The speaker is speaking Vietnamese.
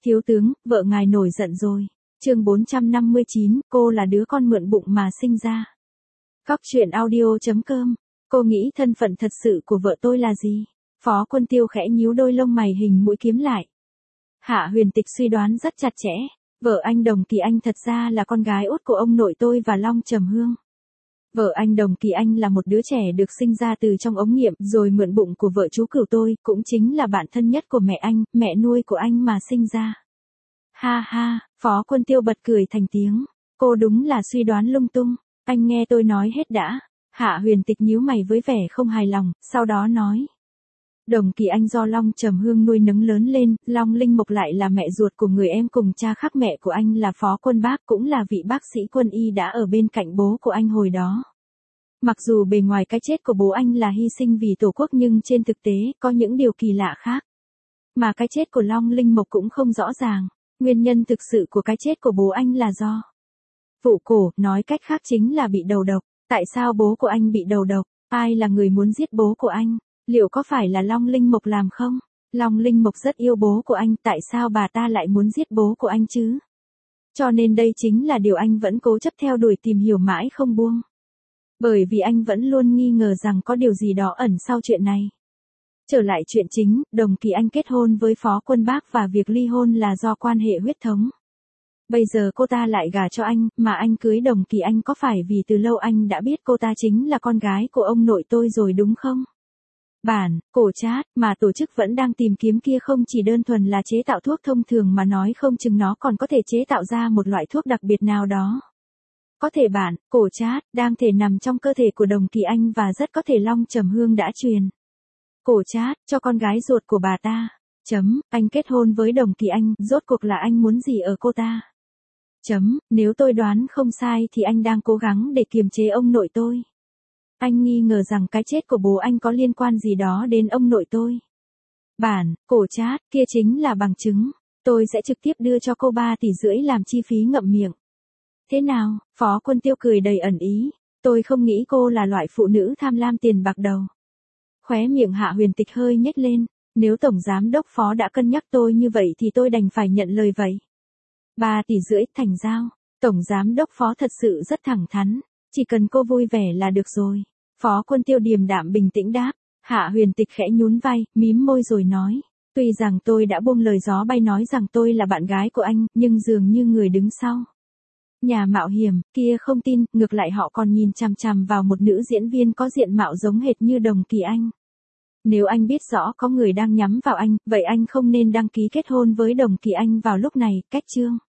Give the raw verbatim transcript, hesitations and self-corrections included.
Thiếu tướng, vợ ngài nổi giận rồi. Chương bốn trăm năm mươi chín, cô là đứa con mượn bụng mà sinh ra. Góc truyện audio chấm com. Cô nghĩ thân phận thật sự của vợ tôi là gì? Phó Quân Tiêu khẽ nhíu đôi lông mày hình mũi kiếm lại. Hạ Huyền Tịch suy đoán rất chặt chẽ. Vợ anh Đồng Kỳ Anh thật ra là con gái út của ông nội tôi và Long Trầm Hương. Vợ anh Đồng Kỳ Anh là một đứa trẻ được sinh ra từ trong ống nghiệm rồi mượn bụng của vợ chú cửu tôi, cũng chính là bạn thân nhất của mẹ anh, mẹ nuôi của anh mà sinh ra. Ha ha, Phó Quân Tiêu bật cười thành tiếng. Cô đúng là suy đoán lung tung. Anh nghe tôi nói hết đã. Hạ Huyền Tịch nhíu mày với vẻ không hài lòng, sau đó nói. Đồng Kỳ Anh do Long Trầm Hương nuôi nấng lớn lên, Long Linh Mộc lại là mẹ ruột của người em cùng cha khác mẹ của anh là Phó Quân Bác, cũng là vị bác sĩ quân y đã ở bên cạnh bố của anh hồi đó. Mặc dù bề ngoài cái chết của bố anh là hy sinh vì Tổ quốc nhưng trên thực tế có những điều kỳ lạ khác. Mà cái chết của Long Linh Mộc cũng không rõ ràng. Nguyên nhân thực sự của cái chết của bố anh là do vụ cổ, nói cách khác chính là bị đầu độc. Tại sao bố của anh bị đầu độc? Ai là người muốn giết bố của anh? Liệu có phải là Long Linh Mộc làm không? Long Linh Mộc rất yêu bố của anh, tại sao bà ta lại muốn giết bố của anh chứ? Cho nên đây chính là điều anh vẫn cố chấp theo đuổi tìm hiểu mãi không buông. Bởi vì anh vẫn luôn nghi ngờ rằng có điều gì đó ẩn sau chuyện này. Trở lại chuyện chính, Đồng Kỳ Anh kết hôn với Phó Quân Bác và việc ly hôn là do quan hệ huyết thống. Bây giờ cô ta lại gả cho anh, mà anh cưới Đồng Kỳ Anh có phải vì từ lâu anh đã biết cô ta chính là con gái của ông nội tôi rồi đúng không? Bản, cổ chat, mà tổ chức vẫn đang tìm kiếm kia không chỉ đơn thuần là chế tạo thuốc thông thường mà nói không chừng nó còn có thể chế tạo ra một loại thuốc đặc biệt nào đó. Có thể bản, cổ chat, đang thể nằm trong cơ thể của Đồng Kỳ Anh và rất có thể Long Trầm Hương đã truyền. Cổ chat, cho con gái ruột của bà ta. Chấm, anh kết hôn với Đồng Kỳ Anh, rốt cuộc là anh muốn gì ở cô ta? Chấm, nếu tôi đoán không sai thì anh đang cố gắng để kiềm chế ông nội tôi. Anh nghi ngờ rằng cái chết của bố anh có liên quan gì đó đến ông nội tôi. Bản, cổ chat, kia chính là bằng chứng. Tôi sẽ trực tiếp đưa cho cô ba tỷ rưỡi làm chi phí ngậm miệng. Thế nào? Phó Quân Tiêu cười đầy ẩn ý. Tôi không nghĩ cô là loại phụ nữ tham lam tiền bạc đầu. Khóe miệng Hạ Huyền Tịch hơi nhếch lên. Nếu Tổng Giám Đốc Phó đã cân nhắc tôi như vậy thì tôi đành phải nhận lời vậy. Ba tỷ rưỡi thành giao. Tổng Giám Đốc Phó thật sự rất thẳng thắn. Chỉ cần cô vui vẻ là được rồi. Phó Quân Tiêu điềm đạm bình tĩnh đáp. Hạ Huyền Tịch khẽ nhún vai, mím môi rồi nói. Tuy rằng tôi đã buông lời gió bay nói rằng tôi là bạn gái của anh, nhưng dường như người đứng sau nhà mạo hiểm kia không tin, ngược lại họ còn nhìn chằm chằm vào một nữ diễn viên có diện mạo giống hệt như Đồng Kỳ Anh. Nếu anh biết rõ có người đang nhắm vào anh, vậy anh không nên đăng ký kết hôn với Đồng Kỳ Anh vào lúc này, cách chương.